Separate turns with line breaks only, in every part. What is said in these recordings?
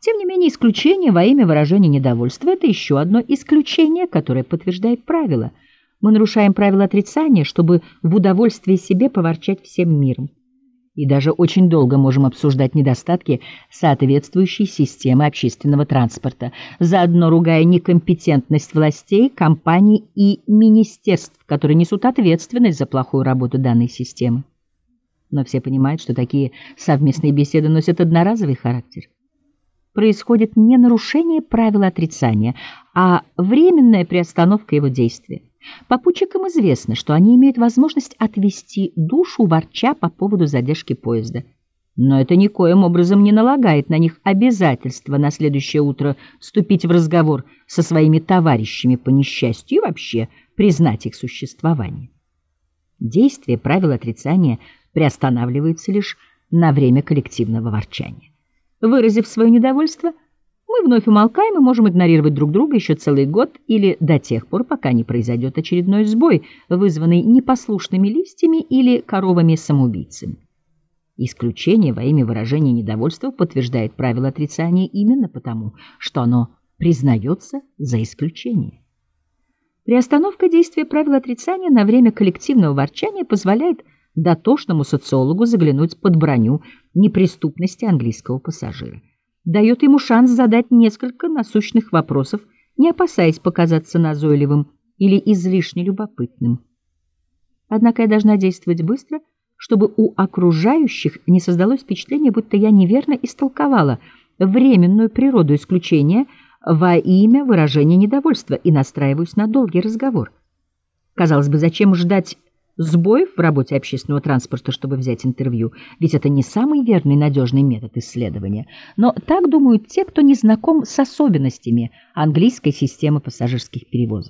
Тем не менее, исключение во имя выражения недовольства — это еще одно исключение, которое подтверждает правило. Мы нарушаем правило отрицания, чтобы в удовольствии себе поворчать всем миром. И даже очень долго можем обсуждать недостатки соответствующей системы общественного транспорта, заодно ругая некомпетентность властей, компаний и министерств, которые несут ответственность за плохую работу данной системы. Но все понимают, что такие совместные беседы носят одноразовый характер. Происходит не нарушение правила отрицания, а временная приостановка его действия. Попутчикам известно, что они имеют возможность отвести душу, ворча по поводу задержки поезда. Но это никоим образом не налагает на них обязательства на следующее утро вступить в разговор со своими товарищами по несчастью и вообще признать их существование. Действие правила отрицания приостанавливается лишь на время коллективного ворчания. Выразив свое недовольство, мы вновь умолкаем и можем игнорировать друг друга еще целый год или до тех пор, пока не произойдет очередной сбой, вызванный непослушными листьями или коровами-самоубийцами. Исключение во имя выражения недовольства подтверждает правило отрицания именно потому, что оно признается за исключение. Приостановка действия правила отрицания на время коллективного ворчания позволяет дотошному социологу заглянуть под броню неприступности английского пассажира. Дает ему шанс задать несколько насущных вопросов, не опасаясь показаться назойливым или излишне любопытным. Однако я должна действовать быстро, чтобы у окружающих не создалось впечатление, будто я неверно истолковала временную природу исключения во имя выражения недовольства и настраиваюсь на долгий разговор. Казалось бы, зачем ждать сбоев в работе общественного транспорта, чтобы взять интервью, ведь это не самый верный и надежный метод исследования. Но так думают те, кто не знаком с особенностями английской системы пассажирских перевозок.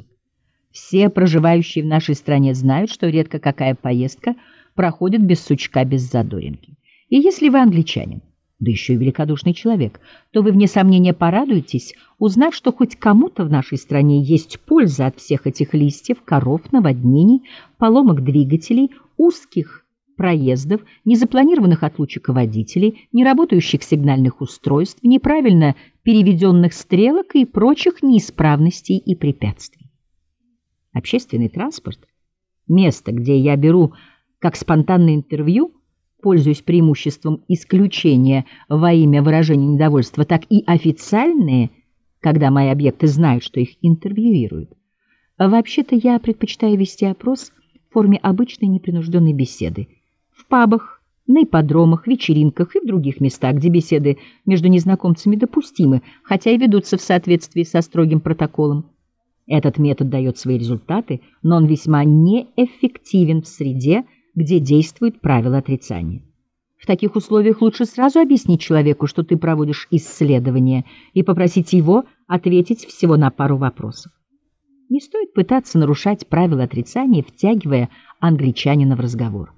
Все проживающие в нашей стране знают, что редко какая поездка проходит без сучка, без задоринки. И если вы англичанин, да еще и великодушный человек, то вы, вне сомнения, порадуетесь, узнав, что хоть кому-то в нашей стране есть польза от всех этих листьев, коров, наводнений, поломок двигателей, узких проездов, незапланированных отлучек водителей, неработающих сигнальных устройств, неправильно переведенных стрелок и прочих неисправностей и препятствий. Общественный транспорт – место, где я беру как спонтанное интервью, пользуясь преимуществом исключения во имя выражения недовольства, так и официальные, когда мои объекты знают, что их интервьюируют. Вообще-то я предпочитаю вести опрос в форме обычной непринужденной беседы. В пабах, на ипподромах, вечеринках и в других местах, где беседы между незнакомцами допустимы, хотя и ведутся в соответствии со строгим протоколом. Этот метод дает свои результаты, но он весьма неэффективен в среде, где действует правило отрицания. В таких условиях лучше сразу объяснить человеку, что ты проводишь исследование, и попросить его ответить всего на пару вопросов. Не стоит пытаться нарушать правила отрицания, втягивая англичанина в разговор.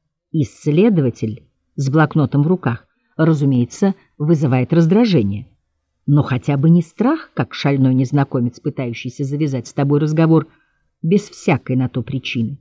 Исследователь с блокнотом в руках, разумеется, вызывает раздражение. Но хотя бы не страх, как шальной незнакомец, пытающийся завязать с тобой разговор без всякой на то причины.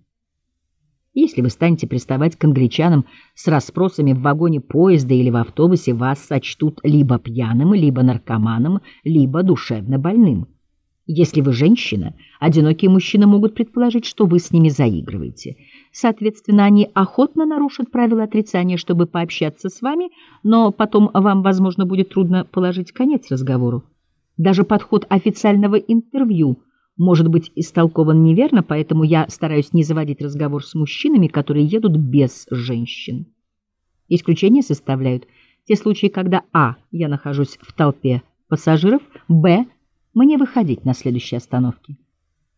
Если вы станете приставать к англичанам с расспросами в вагоне поезда или в автобусе, вас сочтут либо пьяным, либо наркоманом, либо душевно больным. Если вы женщина, одинокие мужчины могут предположить, что вы с ними заигрываете. Соответственно, они охотно нарушат правила отрицания, чтобы пообщаться с вами, но потом вам, возможно, будет трудно положить конец разговору. Даже подход официального интервью может быть истолкован неверно, поэтому я стараюсь не заводить разговор с мужчинами, которые едут без женщин. Исключения составляют те случаи, когда а. я нахожусь в толпе пассажиров, б. мне выходить на следующей остановке.